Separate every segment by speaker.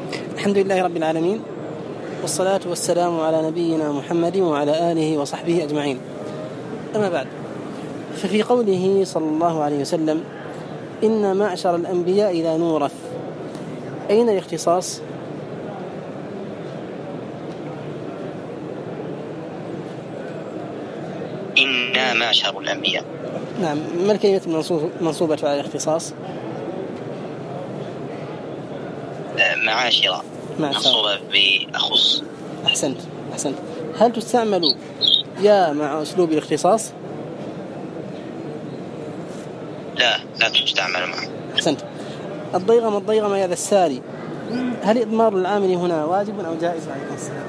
Speaker 1: الحمد لله رب العالمين، والصلاة والسلام على نبينا محمد وعلى آله وصحبه أجمعين. أما بعد، ففي قوله صلى الله عليه وسلم: إن معشر الأنبياء لا نورث، أين الاختصاص؟
Speaker 2: إنا معشر الأنبياء.
Speaker 1: نعم، ما الكلمة منصوبة على الاختصاص؟
Speaker 2: معاشرة منصوبة بأخص.
Speaker 1: أحسنت. هل تستعمل يا مع أسلوب الاختصاص؟
Speaker 2: لا تستعمل معه.
Speaker 1: أحسنت. الضيغم يا ذا الساري، هل إضمار العامل هنا واجب أو جائز؟ عليكم السلام.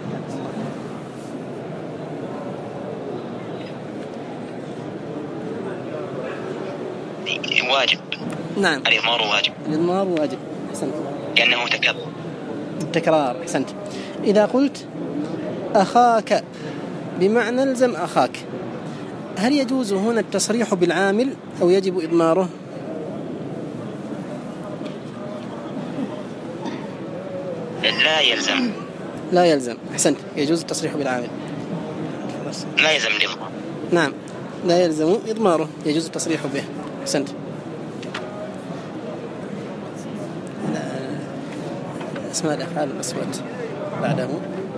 Speaker 2: واجب.
Speaker 1: نعم،
Speaker 2: الإضمار واجب.
Speaker 1: أحسنت،
Speaker 2: لأنه
Speaker 1: تكرار. أحسنت. إذا قلت أخاك بمعنى الزم أخاك، هل يجوز هنا التصريح بالعامل أو يجب إضماره؟
Speaker 2: لا يلزم.
Speaker 1: أحسنت، يجوز التصريح بالعامل.
Speaker 2: لا يلزم الإضمار.
Speaker 1: نعم، لا يلزم إضماره، يجوز التصريح به. أحسنت. اسماء الأفعال الأصوات بعده.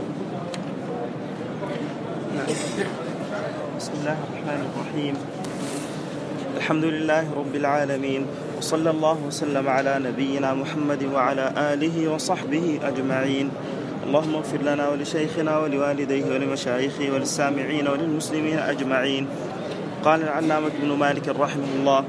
Speaker 1: نعم.
Speaker 3: بسم الله الرحمن الرحيم. الحمد لله رب العالمين، وصلى الله وسلم على نبينا محمد وعلى آله وصحبه أجمعين. اللهم اغفر لنا ولشيخنا ولوالديه ولمشايخه وللسامعين وللمسلمين أجمعين. قال العلامة ابن مالك رحمه الله: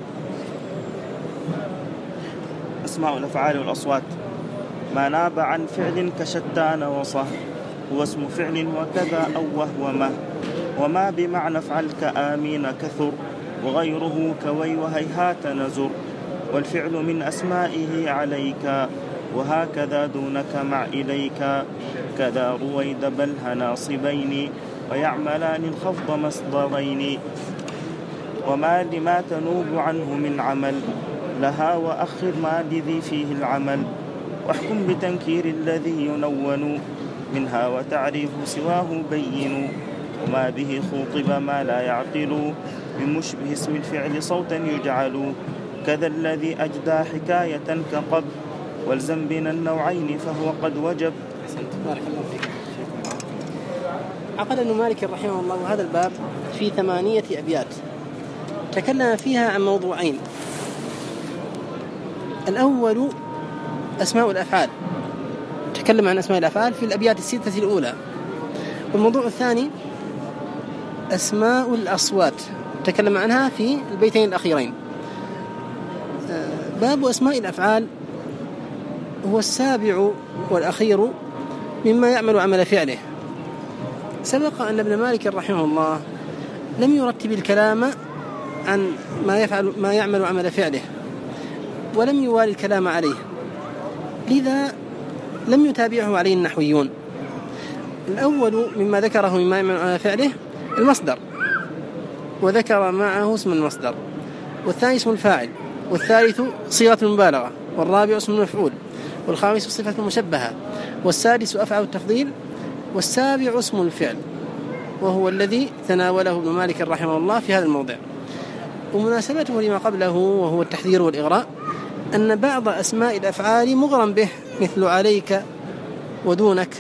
Speaker 3: أسماء الأفعال والأصوات: ما ناب عن فعل كشتان وصه، هو اسم فعل وكذا أو وهو ما، وما بمعنى افعل كآمين كثر، وغيره كوي وهيهات نزر. والفعل من أسمائه عليك، وهكذا دونك مع إليك، كذا رويد بلها ناصبين، ويعملان الخفض مصدرين. وما لما تنوب عنه من عمل، لها وأخر ما لذي فيه العمل. واحكم بتنكير الذي ينون منها، وتعريف سواه بين. وما به خوطب ما لا يعقل، من مشبه اسم الفعل صوتا يجعل. كذا الذي أجدى حكاية كقب، والزم بين النوعين فهو قد وجب.
Speaker 1: بارك الله فيك. عقد ابن مالك رحمه الله هذا الباب في 8 أبيات، تكلم فيها عن موضوعين. الأول أسماء الأفعال، تكلم عن أسماء الأفعال في الأبيات 6 الأولى. والموضوع الثاني أسماء الأصوات، تكلم عنها في البيتين الأخيرين. باب أسماء الأفعال هو السابع والأخير مما يعمل عمل فعله. سبق أن ابن مالك رحمه الله لم يرتب الكلام عن ما يعمل عمل فعله، ولم يوالي الكلام عليه، لذا لم يتابعه عليه النحويون. الأول مما ذكره مما يعمل عمل فعله المصدر، وذكر معه اسم المصدر، والثاني اسم الفاعل، والثالث صيغة المبالغة، والرابع اسم المفعول، والخامس صفة المشبهة، والسادس أفعل التفضيل، والسابع اسم الفعل، وهو الذي تناوله ابن مالك رحمه الله في هذا الموضع. ومناسبته لما قبله وهو التحذير والإغراء أن بعض أسماء الأفعال مغرم به، مثل عليك ودونك.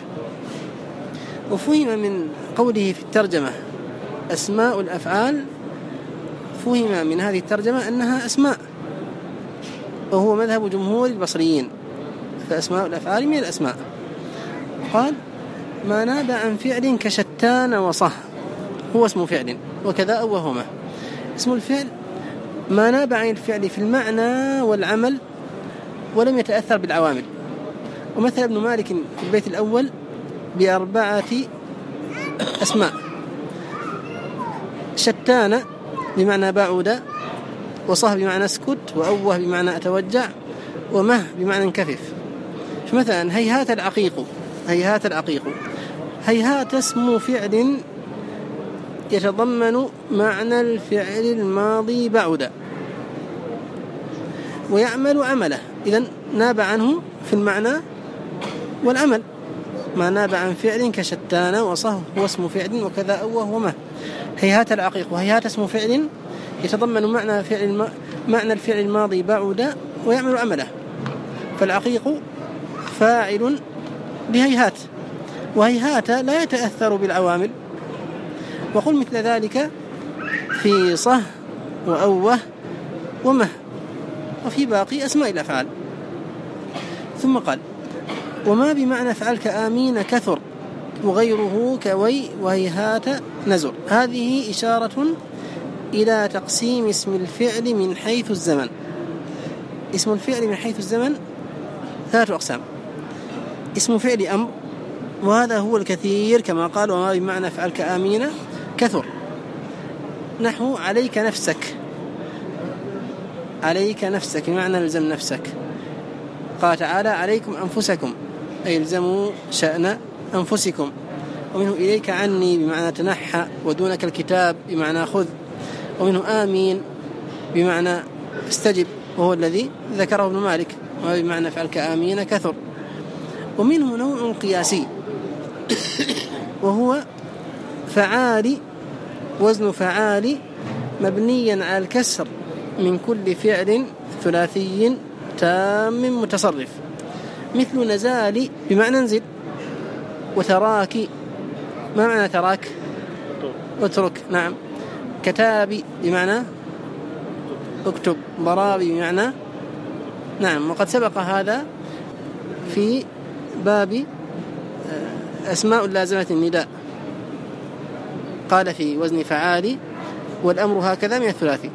Speaker 1: وفهم من قوله في الترجمة أسماء الأفعال، فهم من هذه الترجمة أنها أسماء، وهو مذهب جمهور البصريين، فأسماء الأفعال من الأسماء. قال: ما ناب عن فعل كشتان وصه، هو اسم فعل وكذا أو وهما. اسم الفعل ما ناب عن الفعل في المعنى والعمل ولم يتأثر بالعوامل. ومثل ابن مالك في البيت الأول ب4 أسماء: شتان بمعنى بعود، وصه بمعنى اسكت، وأوه بمعنى أتوجع، ومه بمعنى انكفف. فمثلا هيهات العقيق، هيهات اسم فعل يتضمن معنى الفعل الماضي بعد، ويعمل عمله، إذن ناب عنه في المعنى والعمل ما ناب عن فعل كشتان وصه هو اسم فعل وكذا أوه ومه. هيهات العقيق وهيهات اسم فعل يتضمن معنى الفعل الماضي بعد ويعمل عمله، فالعقيق فاعل لهيهات، وهيهات لا يتأثر بالعوامل. وقل مثل ذلك في صه وأوه ومه وفي باقي أسماء الأفعال. ثم قال وما بمعنى افعل كآمين كثر وغيره كوي وهيهات نزر. هذه إشارة إلى تقسيم اسم الفعل من حيث الزمن. اسم الفعل من حيث الزمن 3 أقسام: اسم فعل أمر، وهذا هو الكثير كما قال وما بمعنى افعل كآمين كثر، نحو عليك نفسك، عليك نفسك بمعنى الزم نفسك. قال تعالى عليكم أنفسكم أي الزموا شأن أنفسكم. ومنه إليك عني بمعنى تنحى، ودونك الكتاب بمعنى خذ. ومنه آمين بمعنى استجب، وهو الذي ذكره ابن مالك وما بمعنى افعل كآمين كثر. ومنه نوع قياسي وهو فعال، وزن فعال مبنيا على الكسر من كل فعل ثلاثي تام متصرف، مثل نزال بمعنى انزل، وتراك ما معنى تراك؟ اترك. نعم. كتابي بمعنى اكتب، ضرابي بمعنى نعم. وقد سبق هذا في باب أسماء لازمة النداء، قال في وزن فعال والأمر هكذا من الثلاثي.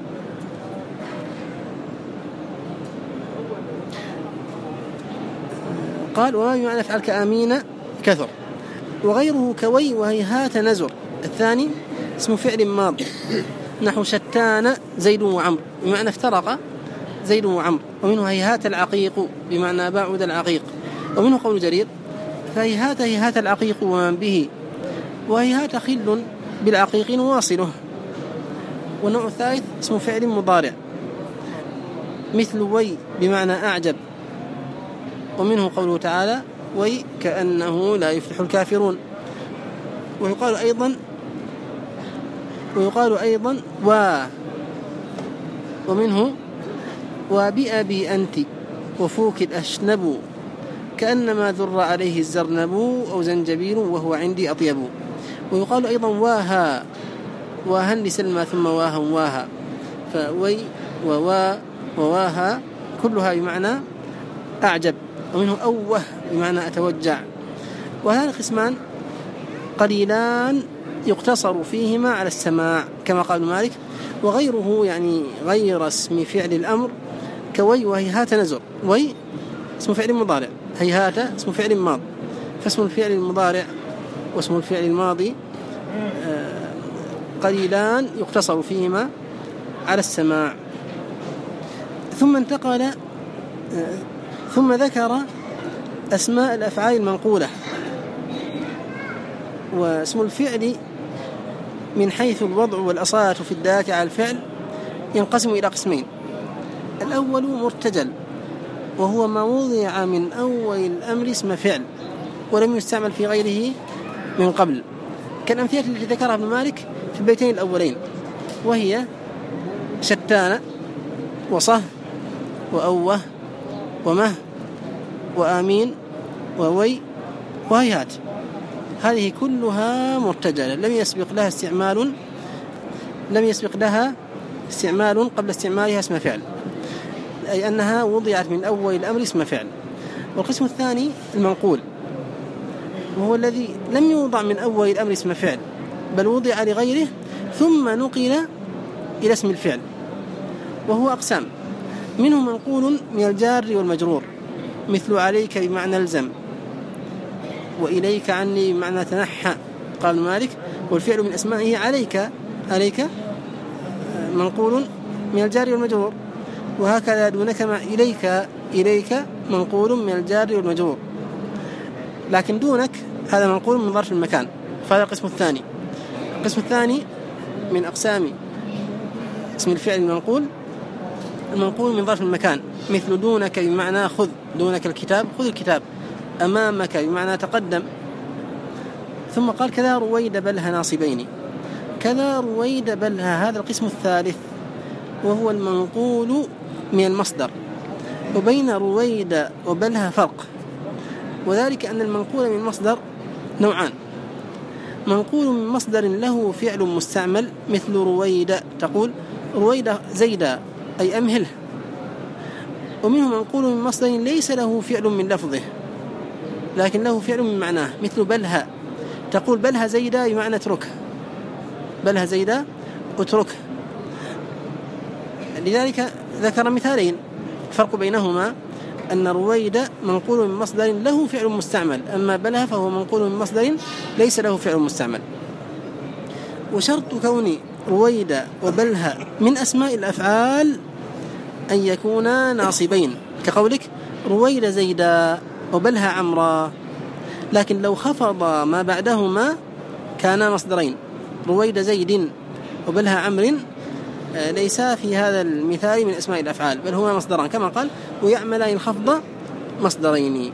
Speaker 1: قال وما بمعنى افعل كآمين كثر وغيره كوي وهيهات نزر. الثاني اسم فعل ماض، نحو شتان زيد وعمر بمعنى افترق زيد وعمر. ومنه هيهات العقيق بمعنى بعد العقيق. ومنه قول جرير فهيهات هيهات العقيق ومن به، وهيهات خل بالعقيق نواصله. والنوع الثالث اسم فعل مضارع، مثل وي بمعنى أعجب. ومنه قوله تعالى وي كأنه لا يفلح الكافرون. ويقال أيضا ومنه وبأبي أنت وفوك الأشنب كأنما ذر عليه الزرنب أو زنجبيل وهو عندي أطيب. ويقال أيضا واها لسلمى ثم واها، فوي وواها كلها بمعنى أعجب. ومنه أوه بمعنى أتوجع. وهذا القسمان قليلان يقتصر فيهما على السماع كما قال مالك. وغيره يعني غير اسم فعل الأمر كوي وهيهات نزر. وي اسم فعل مضارع، هيهات اسم فعل ماض، فاسم الفعل المضارع واسم الفعل الماضي قليلان يقتصر فيهما على السماع. ثم ذكر أسماء الأفعال المنقولة. واسم الفعل من حيث الوضع والأصالة في الدالة على الفعل ينقسم إلى قسمين: الأول مرتجل، وهو ما وضع من أول الأمر اسم فعل ولم يستعمل في غيره من قبل، كالأمثلة التي ذكرها ابن مالك في البيتين الأولين، وهي شتان وصه وأوه ومه وآمين ووي وهيهات. هذه كلها مرتجلة لم يسبق لها استعمال قبل استعمالها اسم فعل، أي أنها وضعت من أول الأمر اسم فعل. والقسم الثاني المنقول، وهو الذي لم يوضع من أول الأمر اسم فعل بل وضع لغيره ثم نقل إلى اسم الفعل، وهو أقسام: منه منقول من الجار والمجرور، مثل عليك بمعنى الزم، وإليك عني بمعنى تنحى. قال مالك والفعل من أسمائه عليك منقول من الجار والمجرور، وهكذا دونك مع إليك منقول من الجار والمجرور، لكن دونك هذا منقول من ظرف المكان. فهذا القسم الثاني. القسم الثاني من أقسام اسم الفعل المنقول من ظرف المكان، مثل دونك بمعنى خذ، دونك الكتاب خذ الكتاب، أمامك بمعنى تقدم. ثم قال كذا رويد بلها ناصبين. كذا رويد بلها هذا القسم الثالث وهو المنقول من المصدر، وبين رويد وبلها فرق، وذلك أن المنقول من المصدر نوعان: منقول من مصدر له فعل مستعمل مثل رويد، تقول رويد زيدا أي أمهله، ومنه منقول من مصدر ليس له فعل من لفظه لكن له فعل من معناه مثل بلها، تقول بلها زيدا بمعنى اتركه، بلها زيدا اتركه. لذلك ذكر مثالين الفرق بينهما أن رويد منقول من مصدر له فعل مستعمل، أما بلها فهو منقول من مصدر ليس له فعل مستعمل. وشرط كون رويد وبلها من أسماء الأفعال أن يكونا ناصبين، كقولك رويد زيدا وبلها عمرا، لكن لو خفض ما بعدهما كانا مصدرين، رويد زيد وبلها عمر ليس في هذا المثال من أسماء الأفعال بل هما مصدران، كما قال ويعملان الخفض مصدرين.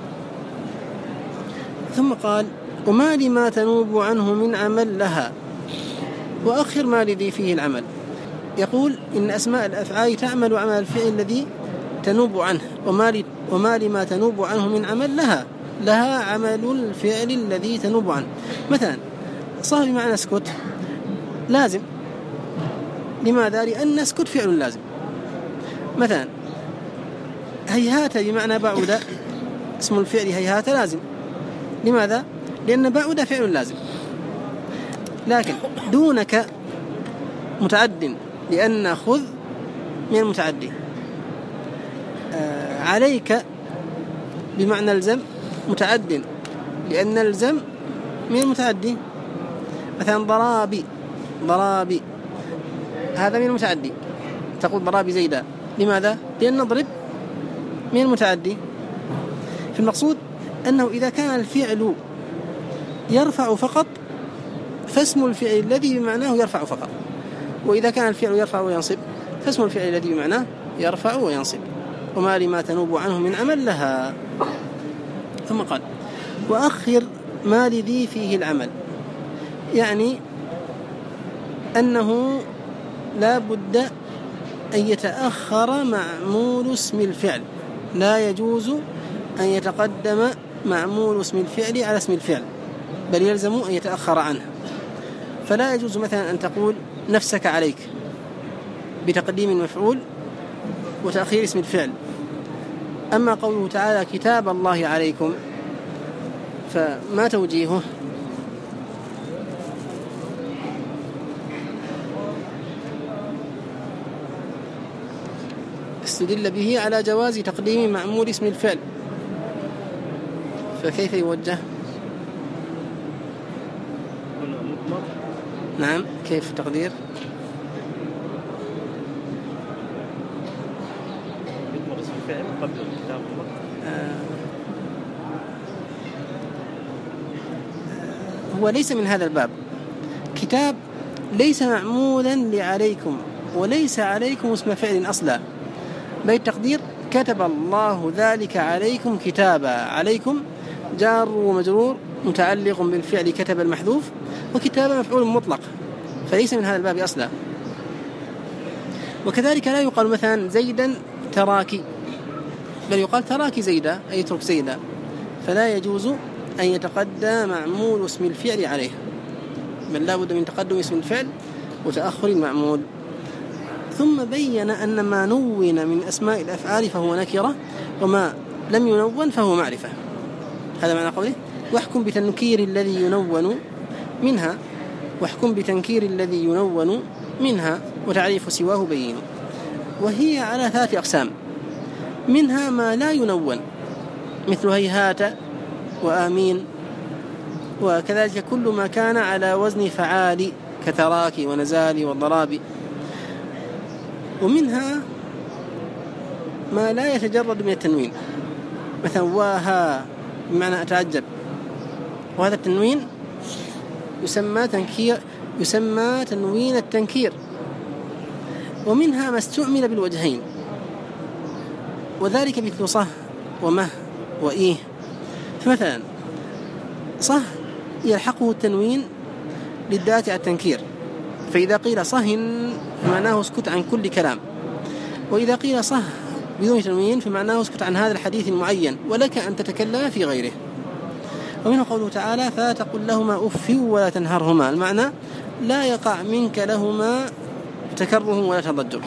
Speaker 1: ثم قال وما لما تنوب عنه من عمل لها، وأخر ما لذي فيه العمل. يقول إن أسماء الأفعال تعمل عمل الفعل الذي تنوب عنه، وما لما تنوب عنه من عمل لها عمل الفعل الذي تنوب عنه. مثلا صح بمعنى اسكت لازم، لماذا؟ لأن اسكت فعل لازم. مثلا هيهات بمعنى بعد، اسم الفعل هيهات لازم، لماذا؟ لأن بعد فعل لازم. لكن دونك متعد، لأن خذ من المتعدي. عليك بمعنى الزم متعد، لأن الزم من المتعدي. مثلا ضرابي هذا من المتعدي، تقول ضرابي زيدا، لماذا؟ لأن نضرب من المتعدي. فالمقصود أنه إذا كان الفعل يرفع فقط فاسم الفعل الذي بمعناه يرفع فقط، وإذا كان الفعل يرفع وينصب فاسم الفعل الذي بمعناه يرفع وينصب. وما لما تنوب عنه من عمل لها. ثم قال وأخر ما لذي فيه العمل، يعني أنه لا بد أن يتأخر معمول اسم الفعل، لا يجوز أن يتقدم معمول اسم الفعل على اسم الفعل، بل يلزم أن يتأخر عنه. فلا يجوز مثلا أن تقول نفسك عليك بتقديم المفعول وتأخير اسم الفعل. أما قوله تعالى كتاب الله عليكم فما توجيهه؟ استدل به على جواز تقديم معمول اسم الفعل، فكيف يوجه؟ نعم، كيف تقدير؟
Speaker 3: يضمر اسم الفعل قبل كتاب الله.
Speaker 1: هو ليس من هذا الباب. كتاب ليس معمولا لعليكم، وليس عليكم اسم فعل أصلا، بل التقدير كتب الله ذلك عليكم كتابا. عليكم جار ومجرور متعلق بالفعل كتب المحذوف، وكتابا مفعول مطلق، فليس من هذا الباب أصلا. وكذلك لا يقال مثلا زيدا تراكي، بل يقال تراكي زيدا أي اترك زيدا، فلا يجوز أن يتقدم معمول اسم الفعل عليه، بل لا بد من تقدم اسم الفعل وتأخر المعمول. ثم بين أن ما نون من أسماء الأفعال فهو نكرة، وما لم ينون فهو معرفة. هذا معنى قوله واحكم بتنكير الذي ينون منها، واحكم بتنكير الذي ينون منها، وتعريف سواه بين. وهي على 3 أقسام: منها ما لا ينون مثل هيهات وآمين، وكذلك كل ما كان على وزن فعال كتراكي ونزالي والضرابي. ومنها ما لا يتجرد من التنوين، مثلا واها بمعنى أتعجب، وهذا التنوين يسمى تنوين التنكير. ومنها ما استعمل بالوجهين، وذلك مثل صه ومه وإيه. مثلا صه يلحقه التنوين للدالة على التنكير، فإذا قيل صهن فمعناه اسكت عن كل كلام، وإذا قيل صه بدون تنوين فمعناه اسكت عن هذا الحديث المعين ولك أن تتكلم في غيره. ومنه قوله تعالى فلا تقل لهما أف ولا تنهرهما، المعنى لا يقع منك لهما تكره ولا تضجر.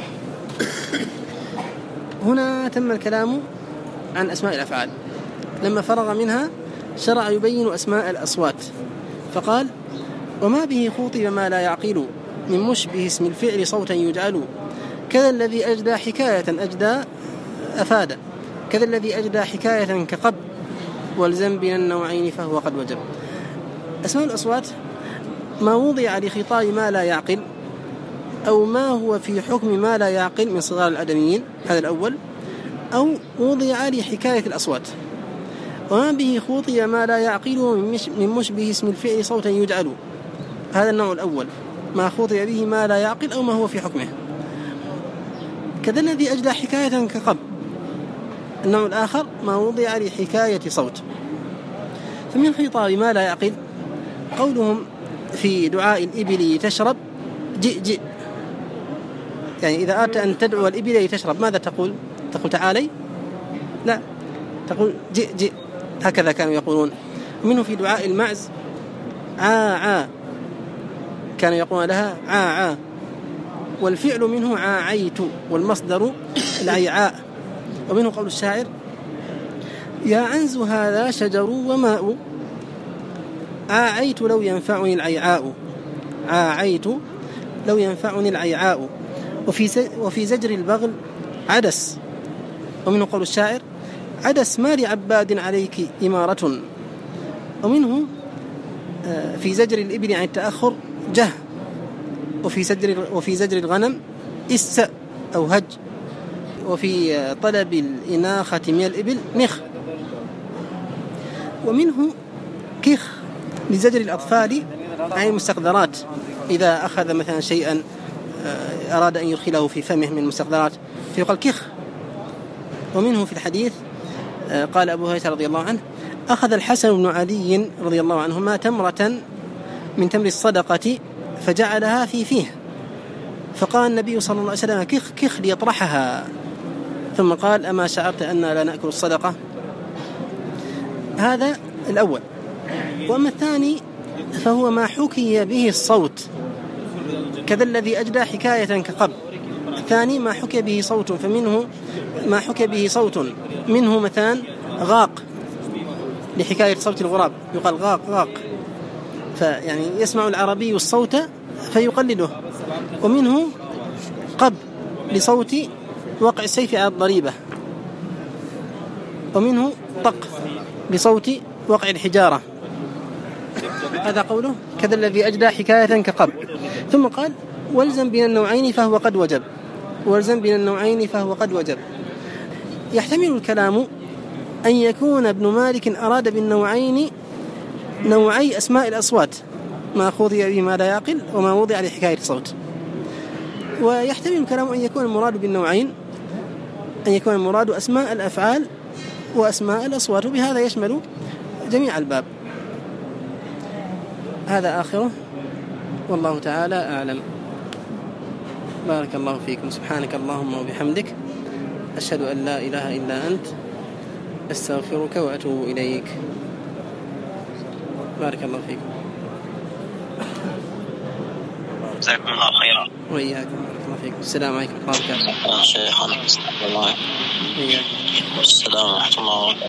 Speaker 1: هنا تم الكلام عن أسماء الأفعال، لما فرغ منها شرع يبين أسماء الأصوات فقال وما به خوطب ما لا يعقل من مشبه اسم الفعل صوتا يجعل، كذا الذي أجدى حكاية أجدى أفاد، كذا الذي أجدى حكاية كقب، والزم بين النوعين فهو قد وجب. أسماء الأصوات ما وضع لخطاب ما لا يعقل أو ما هو في حكم ما لا يعقل من صغار الآدميين، هذا الأول، أو وضع لحكاية الأصوات. وما به خوطب ما لا يعقل من مشبه اسم الفعل صوتا يجعل، هذا النوع الأول، ما خوطب به ما لا يعقل أو ما هو في حكمه. كذا الذي أجدى حكاية كقب، النوع الآخر ما وضع لحكاية صوت. فمن خطاب ما لا يعقل قولهم في دعاء الإبل تشرب جئ جئ، يعني إذا أردت أن تدعو الإبل لتشرب ماذا تقول؟ تقول تعالي؟ لا، تقول جئ جئ، هكذا كانوا يقولون. ومنه في دعاء المعز عا، كانوا يقولون لها عا، والفعل منه عاعيت، والمصدر العيعاء. ومنه قول الشاعر يا عنز هذا شجر وماء، عاعيت لو ينفعني العيعاء، عاعيت لو ينفعني العيعاء. وفي زجر البغل عدس. ومنه قول الشاعر عدس ما لعباد عليك إمارة. ومنه في زجر الإبل عن التأخر جه. وفي زجر الغنم إس أو هج. وفي طلب الإناخة من الإبل نخ. ومنه كخ لزجر الأطفال عن المستقذرات، إذا أخذ مثلا شيئا أراد أن يدخله في فمه من المستقذرات فيقال كخ. ومنه في الحديث قال أبو هريرة رضي الله عنه أخذ الحسن بن علي رضي الله عنهما تمرة من تمر الصدقة فجعلها في فيه، فقال النبي صلى الله عليه وسلم كخ كخ ليطرحها، ثم قال أما شعرت أننا لا نأكل الصدقة؟ هذا الأول. وأما الثاني فهو ما حكي به الصوت، كذا الذي أجدى حكاية كقب. الثاني ما حكي به صوت، فمنه ما حكي به صوت، منه مثلا غاق لحكاية صوت الغراب، يقال غاق غاق، فيعني يسمع العربي الصوت فيقلده. ومنه قب لصوت وقع السيف على الضريبة. ومنه طق لصوت وقع الحجارة. هذا قوله كذا الذي أجدى حكاية كقب. ثم قال والزم بين النوعين فهو قد وجب، والزم بين النوعين فهو قد وجب. يحتمل الكلام أن يكون ابن مالك أراد بالنوعين نوعي أسماء الأصوات، ما خوضي به ما لا يعقل وما وضع لحكاية الصوت. ويحتمل الكلام أن يكون المراد بالنوعين أن يكون المراد أسماء الأفعال وأسماء الأصوات، وبهذا يشمل جميع الباب. هذا آخره، والله تعالى أعلم. بارك الله فيكم. سبحانك اللهم وبحمدك، أشهد أن لا إله إلا أنت، أستغفرك وأتوب إليك. بارك الله فيكم.
Speaker 2: جزاكم الله خيرا.
Speaker 1: وإياكم. بارك الله فيكم. السلام عليكم ورحمة الله وبركاته.
Speaker 2: شيخنا الله.
Speaker 1: وإياكم.
Speaker 2: السلام ورحمة الله وبركاته.